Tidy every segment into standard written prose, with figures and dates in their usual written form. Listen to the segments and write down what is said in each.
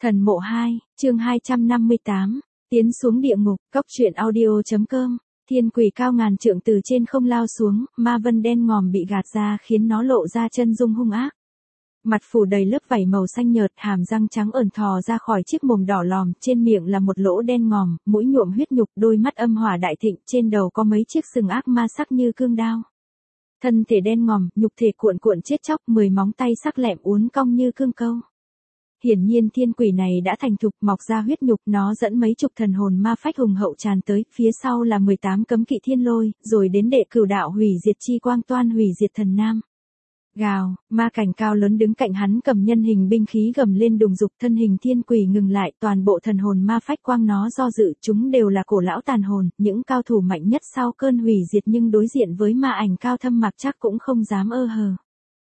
Thần mộ 2, chương 258, tiến xuống địa ngục, cốc truyện audio.com, thiên quỷ cao ngàn trượng từ trên không lao xuống, ma vân đen ngòm bị gạt ra khiến nó lộ ra chân dung hung ác. Mặt phủ đầy lớp vảy màu xanh nhợt, hàm răng trắng ẩn thò ra khỏi chiếc mồm đỏ lòm, trên miệng là một lỗ đen ngòm, mũi nhuộm huyết nhục, đôi mắt âm hỏa đại thịnh, trên đầu có mấy chiếc sừng ác ma sắc như cương đao. Thân thể đen ngòm, nhục thể cuộn cuộn chết chóc, 10 móng tay sắc lẹm uốn cong như cương câu. Hiển nhiên thiên quỷ này đã thành thục, mọc ra huyết nhục, nó dẫn mấy chục thần hồn ma phách hùng hậu tràn tới, phía sau là 18 cấm kỵ thiên lôi, rồi đến đệ cửu đạo hủy diệt chi quang toan hủy diệt thần nam. Gào, ma cảnh cao lớn đứng cạnh hắn cầm nhân hình binh khí gầm lên đùng dục, thân hình thiên quỷ ngừng lại, toàn bộ thần hồn ma phách quang nó do dự, chúng đều là cổ lão tàn hồn, những cao thủ mạnh nhất sau cơn hủy diệt, nhưng đối diện với ma ảnh cao thâm mặc chắc cũng không dám ơ hờ.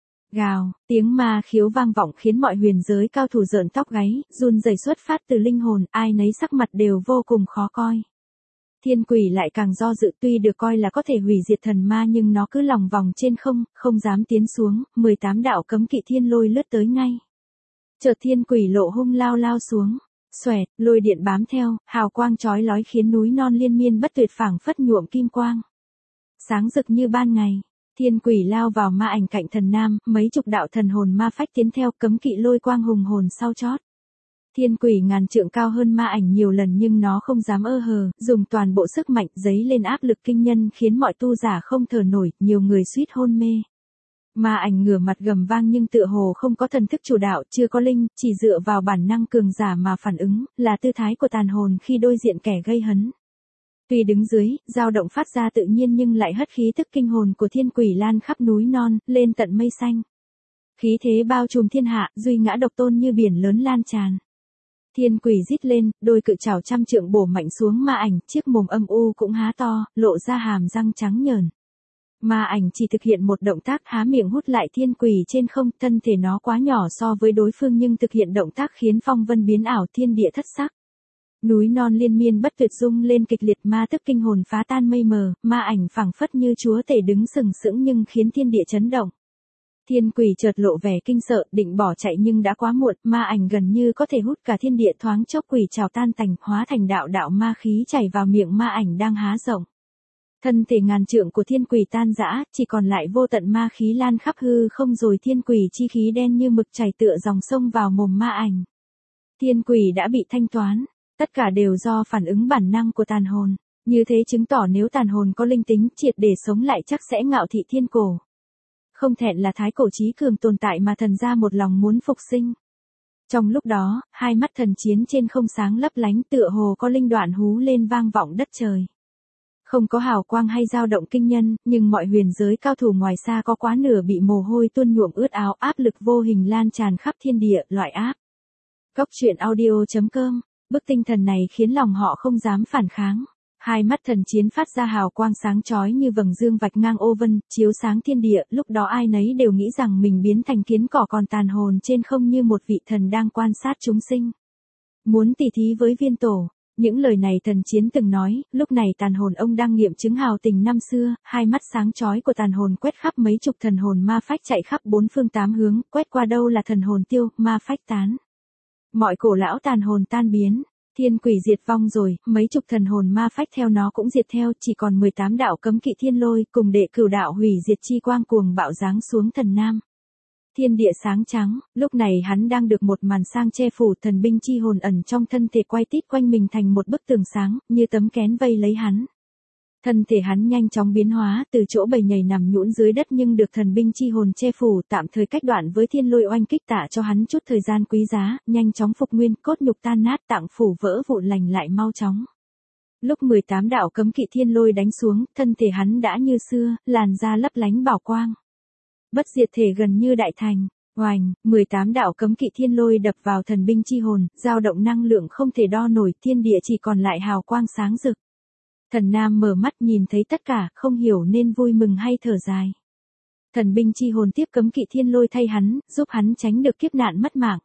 Gào, tiếng ma khiếu vang vọng khiến mọi huyền giới cao thủ rợn tóc gáy, run rẩy xuất phát từ linh hồn, ai nấy sắc mặt đều vô cùng khó coi. Thiên quỷ lại càng do dự, tuy được coi là có thể hủy diệt thần ma nhưng nó cứ lòng vòng trên không, không dám tiến xuống, 18 đạo cấm kỵ thiên lôi lướt tới ngay. Chợt thiên quỷ lộ hung lao xuống, xoẹt, lôi điện bám theo, hào quang chói lói khiến núi non liên miên bất tuyệt phảng phất nhuộm kim quang. Sáng rực như ban ngày. Thiên quỷ lao vào ma ảnh cạnh thần nam, mấy chục đạo thần hồn ma phách tiến theo, cấm kỵ lôi quang hùng hồn sau chót. Thiên quỷ ngàn trượng cao hơn ma ảnh nhiều lần nhưng nó không dám ơ hờ, dùng toàn bộ sức mạnh dấy lên áp lực kinh nhân khiến mọi tu giả không thở nổi, nhiều người suýt hôn mê. Ma ảnh ngửa mặt gầm vang nhưng tựa hồ không có thần thức chủ đạo, chưa có linh, chỉ dựa vào bản năng cường giả mà phản ứng, là tư thái của tàn hồn khi đối diện kẻ gây hấn. Tuy đứng dưới, dao động phát ra tự nhiên nhưng lại hất khí tức kinh hồn của thiên quỷ lan khắp núi non, lên tận mây xanh. Khí thế bao trùm thiên hạ, duy ngã độc tôn như biển lớn lan tràn. Thiên quỷ rít lên, đôi cự trảo trăm trượng bổ mạnh xuống ma ảnh, chiếc mồm âm u cũng há to, lộ ra hàm răng trắng nhờn. Ma ảnh chỉ thực hiện một động tác há miệng hút lại thiên quỷ trên không, thân thể nó quá nhỏ so với đối phương nhưng thực hiện động tác khiến phong vân biến ảo, thiên địa thất sắc. Núi non liên miên bất tuyệt rung lên kịch liệt, ma tức kinh hồn phá tan mây mờ, ma ảnh phảng phất như chúa tể đứng sừng sững nhưng khiến thiên địa chấn động. Thiên quỷ chợt lộ vẻ kinh sợ, định bỏ chạy nhưng đã quá muộn, ma ảnh gần như có thể hút cả thiên địa, thoáng chốc quỷ trào tan tành, hóa thành đạo đạo ma khí chảy vào miệng ma ảnh đang há rộng. Thân thể ngàn trượng của thiên quỷ tan rã, chỉ còn lại vô tận ma khí lan khắp hư không, rồi thiên quỷ chi khí đen như mực chảy tựa dòng sông vào mồm ma ảnh. Thiên quỷ đã bị thanh toán. Tất cả đều do phản ứng bản năng của tàn hồn, như thế chứng tỏ nếu tàn hồn có linh tính triệt để sống lại chắc sẽ ngạo thị thiên cổ. Không thẹn là thái cổ chí cường tồn tại mà thần gia một lòng muốn phục sinh. Trong lúc đó, hai mắt thần chiến trên không sáng lấp lánh tựa hồ có linh đoạn hú lên vang vọng đất trời. Không có hào quang hay dao động kinh nhân, nhưng mọi huyền giới cao thủ ngoài xa có quá nửa bị mồ hôi tuôn nhuộm ướt áo, áp lực vô hình lan tràn khắp thiên địa, loại áp. Cốc truyện audio.com. Bức tinh thần này khiến lòng họ không dám phản kháng. Hai mắt thần chiến phát ra hào quang sáng chói như vầng dương vạch ngang ô vân, chiếu sáng thiên địa, lúc đó ai nấy đều nghĩ rằng mình biến thành kiến cỏ, còn tàn hồn trên không như một vị thần đang quan sát chúng sinh. Muốn tỉ thí với viên tổ. Những lời này thần chiến từng nói, lúc này tàn hồn ông đang nghiệm chứng hào tình năm xưa, hai mắt sáng chói của tàn hồn quét khắp mấy chục thần hồn ma phách chạy khắp bốn phương tám hướng, quét qua đâu là thần hồn tiêu, ma phách tán. Mọi cổ lão tàn hồn tan biến, thiên quỷ diệt vong rồi, mấy chục thần hồn ma phách theo nó cũng diệt theo, chỉ còn 18 đạo cấm kỵ thiên lôi cùng đệ cửu đạo hủy diệt chi quang cuồng bạo giáng xuống thần nam. Thiên địa sáng trắng, lúc này hắn đang được một màn sang che phủ, thần binh chi hồn ẩn trong thân thể quay tít quanh mình thành một bức tường sáng, như tấm kén vây lấy hắn. Thân thể hắn nhanh chóng biến hóa, từ chỗ bầy nhầy nằm nhũn dưới đất nhưng được thần binh chi hồn che phủ, tạm thời cách đoạn với thiên lôi oanh kích, tạ cho hắn chút thời gian quý giá, nhanh chóng phục nguyên, cốt nhục tan nát, tạng phủ vỡ vụn, lành lại mau chóng. Lúc 18 đạo cấm kỵ thiên lôi đánh xuống, thân thể hắn đã như xưa, làn da lấp lánh bảo quang. Bất diệt thể gần như đại thành. Oành, 18 đạo cấm kỵ thiên lôi đập vào thần binh chi hồn, dao động năng lượng không thể đo nổi, thiên địa chỉ còn lại hào quang sáng rực. Thần nam mở mắt nhìn thấy tất cả, không hiểu nên vui mừng hay thở dài. Thần binh chi hồn tiếp cấm kỵ thiên lôi thay hắn, giúp hắn tránh được kiếp nạn mất mạng.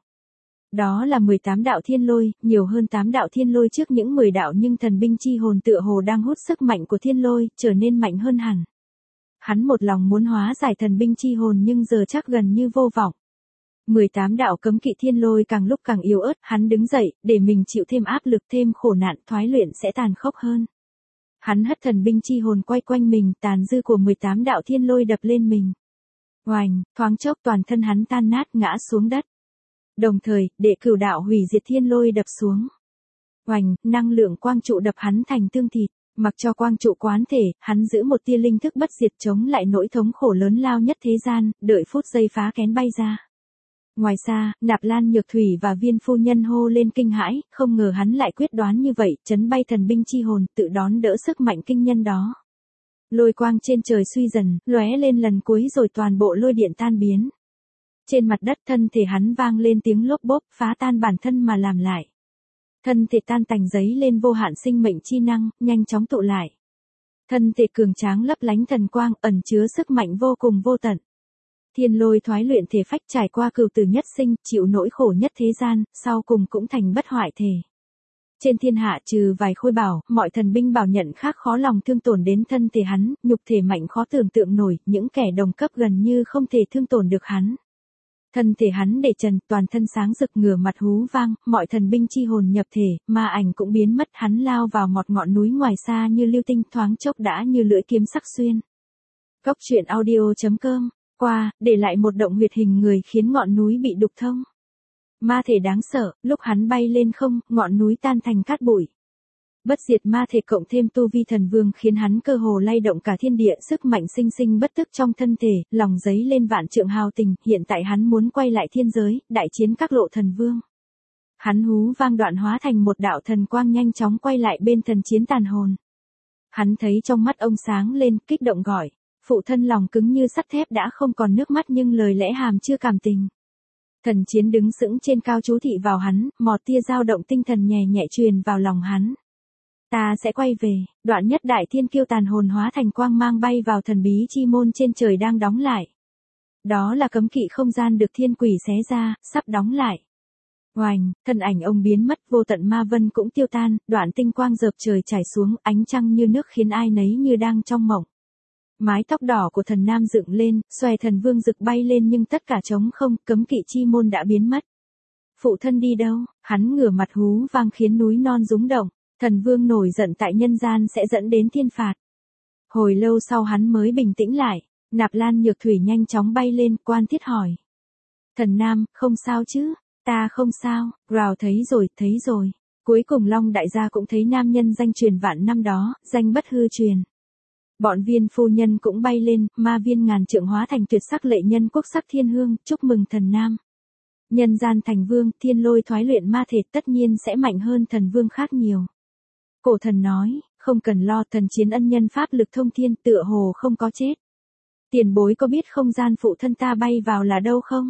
Đó là 18 đạo thiên lôi, nhiều hơn 8 đạo thiên lôi trước những 10 đạo, nhưng thần binh chi hồn tựa hồ đang hút sức mạnh của thiên lôi, trở nên mạnh hơn hẳn. Hắn một lòng muốn hóa giải thần binh chi hồn nhưng giờ chắc gần như vô vọng. 18 đạo cấm kỵ thiên lôi càng lúc càng yếu ớt, hắn đứng dậy, để mình chịu thêm áp lực thêm khổ nạn, thoái luyện sẽ tàn khốc hơn. Hắn hất thần binh chi hồn quay quanh mình, tàn dư của 18 đạo thiên lôi đập lên mình. Oành, thoáng chốc toàn thân hắn tan nát ngã xuống đất. Đồng thời, đệ cửu đạo hủy diệt thiên lôi đập xuống. Oành, năng lượng quang trụ đập hắn thành tương thịt. Mặc cho quang trụ quán thể, hắn giữ một tia linh thức bất diệt chống lại nỗi thống khổ lớn lao nhất thế gian, đợi phút giây phá kén bay ra. Ngoài xa, Nạp Lan Nhược Thủy và Viên phu nhân hô lên kinh hãi, không ngờ hắn lại quyết đoán như vậy, chấn bay thần binh chi hồn, tự đón đỡ sức mạnh kinh nhân đó. Lôi quang trên trời suy dần, lóe lên lần cuối rồi toàn bộ lôi điện tan biến. Trên mặt đất thân thể hắn vang lên tiếng lốp bốp, phá tan bản thân mà làm lại. Thân thể tan tành giấy lên vô hạn sinh mệnh chi năng, nhanh chóng tụ lại. Thân thể cường tráng lấp lánh thần quang, ẩn chứa sức mạnh vô cùng vô tận. Thiên lôi thoái luyện thể phách trải qua cửu tử nhất sinh, chịu nỗi khổ nhất thế gian, sau cùng cũng thành bất hoại thể. Trên thiên hạ trừ vài khôi bảo, mọi thần binh bảo nhận khác khó lòng thương tổn đến thân thể hắn, nhục thể mạnh khó tưởng tượng nổi, những kẻ đồng cấp gần như không thể thương tổn được hắn. Thân thể hắn để trần, toàn thân sáng rực ngửa mặt hú vang, mọi thần binh chi hồn nhập thể, ma ảnh cũng biến mất, hắn lao vào một ngọn núi ngoài xa như lưu tinh, thoáng chốc đã như lưỡi kiếm sắc xuyên. Cốc truyện audio.com, qua, để lại một động huyệt hình người khiến ngọn núi bị đục thông. Ma thể đáng sợ, lúc hắn bay lên không, ngọn núi tan thành cát bụi. Bất diệt ma thể cộng thêm tu vi thần vương khiến hắn cơ hồ lay động cả thiên địa, sức mạnh sinh sinh bất tức trong thân thể, lòng giấy lên vạn trượng hào tình, hiện tại hắn muốn quay lại thiên giới, đại chiến các lộ thần vương. Hắn hú vang đoạn hóa thành một đạo thần quang nhanh chóng quay lại bên thần chiến tàn hồn. Hắn thấy trong mắt ông sáng lên, kích động gọi, phụ thân lòng cứng như sắt thép đã không còn nước mắt nhưng lời lẽ hàm chưa cảm tình. Thần chiến đứng sững trên cao chú thị vào hắn, một tia dao động tinh thần nhẹ nhẹ truyền vào lòng hắn. Ta sẽ quay về, đoạn nhất đại thiên kiêu tàn hồn hóa thành quang mang bay vào thần bí chi môn trên trời đang đóng lại. Đó là cấm kỵ không gian được thiên quỷ xé ra, sắp đóng lại. Oành, thân ảnh ông biến mất, vô tận ma vân cũng tiêu tan, đoạn tinh quang dợp trời trải xuống, ánh trăng như nước khiến ai nấy như đang trong mộng. Mái tóc đỏ của thần nam dựng lên, xòe thần vương rực bay lên nhưng tất cả trống không, cấm kỵ chi môn đã biến mất. Phụ thân đi đâu? Hắn ngửa mặt hú vang khiến núi non rúng động. Thần vương nổi giận tại nhân gian sẽ dẫn đến thiên phạt. Hồi lâu sau hắn mới bình tĩnh lại, Nạp Lan Nhược Thủy nhanh chóng bay lên, quan thiết hỏi. Thần nam, không sao chứ? Ta không sao, Rào thấy rồi. Cuối cùng Long đại gia cũng thấy nam nhân danh truyền vạn năm đó, danh bất hư truyền. Bọn Viên phu nhân cũng bay lên, ma viên ngàn trượng hóa thành tuyệt sắc lệ nhân quốc sắc thiên hương, chúc mừng thần nam. Nhân gian thành vương, thiên lôi thoái luyện ma thể tất nhiên sẽ mạnh hơn thần vương khác nhiều. Cổ thần nói, không cần lo, thần chiến ân nhân pháp lực thông thiên, tựa hồ không có chết. Tiền bối có biết không gian phụ thân ta bay vào là đâu không?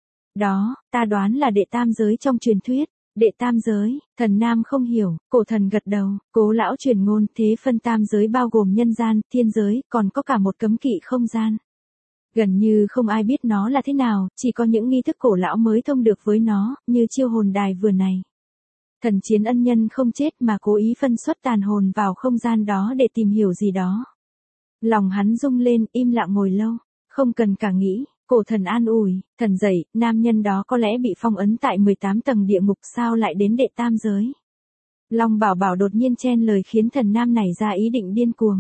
Đó, ta đoán là đệ tam giới trong truyền thuyết. Đệ tam giới, thần nam không hiểu, cổ thần gật đầu, cố lão truyền ngôn, thế phân tam giới bao gồm nhân gian, thiên giới, còn có cả một cấm kỵ không gian. Gần như không ai biết nó là thế nào, chỉ có những nghi thức cổ lão mới thông được với nó, như chiêu hồn đài vừa này. Thần chiến ân nhân không chết mà cố ý phân xuất tàn hồn vào không gian đó để tìm hiểu gì đó. Lòng hắn rung lên, im lặng ngồi lâu, không cần cả nghĩ. Cổ thần an ủi, thần dậy, nam nhân đó có lẽ bị phong ấn tại 18 tầng địa ngục, sao lại đến đệ tam giới. Long Bảo Bảo đột nhiên chen lời khiến thần nam nảy ra ý định điên cuồng.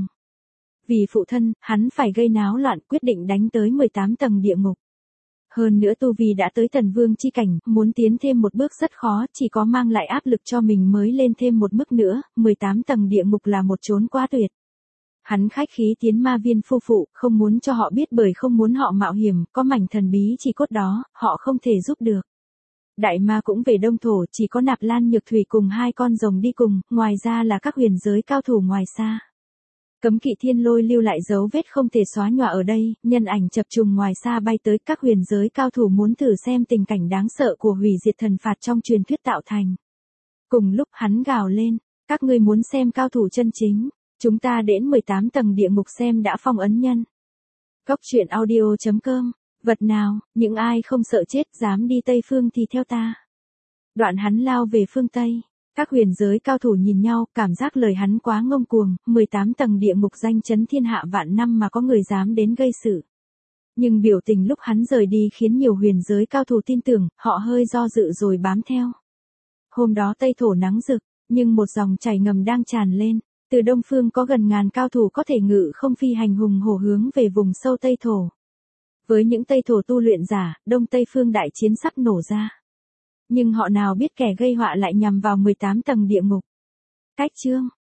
Vì phụ thân, hắn phải gây náo loạn, quyết định đánh tới 18 tầng địa ngục. Hơn nữa tu vi đã tới thần vương chi cảnh, muốn tiến thêm một bước rất khó, chỉ có mang lại áp lực cho mình mới lên thêm một mức nữa, 18 tầng địa ngục là một chốn quá tuyệt. Hắn khách khí tiến ma viên phu phụ, không muốn cho họ biết bởi không muốn họ mạo hiểm, có mảnh thần bí chỉ cốt đó, họ không thể giúp được. Đại ma cũng về đông thổ, chỉ có Nạp Lan Nhược Thủy cùng hai con rồng đi cùng, ngoài ra là các huyền giới cao thủ ngoài xa. Cấm kỵ thiên lôi lưu lại dấu vết không thể xóa nhòa ở đây, nhân ảnh chập trùng ngoài xa bay tới, các huyền giới cao thủ muốn thử xem tình cảnh đáng sợ của hủy diệt thần phạt trong truyền thuyết tạo thành. Cùng lúc hắn gào lên, các ngươi muốn xem cao thủ chân chính. Chúng ta đến 18 tầng địa ngục xem đã phong ấn nhân. Cốc truyện audio.com, vật nào, những ai không sợ chết dám đi Tây Phương thì theo ta. Đoạn hắn lao về phương Tây, các huyền giới cao thủ nhìn nhau, cảm giác lời hắn quá ngông cuồng, 18 tầng địa ngục danh chấn thiên hạ vạn năm mà có người dám đến gây sự. Nhưng biểu tình lúc hắn rời đi khiến nhiều huyền giới cao thủ tin tưởng, họ hơi do dự rồi bám theo. Hôm đó Tây Thổ nắng rực, nhưng một dòng chảy ngầm đang tràn lên. Từ Đông Phương có gần ngàn cao thủ có thể ngự không phi hành hùng hổ hướng về vùng sâu Tây Thổ. Với những Tây Thổ tu luyện giả, Đông Tây Phương đại chiến sắp nổ ra. Nhưng họ nào biết kẻ gây họa lại nhằm vào 18 tầng địa ngục. Cách chương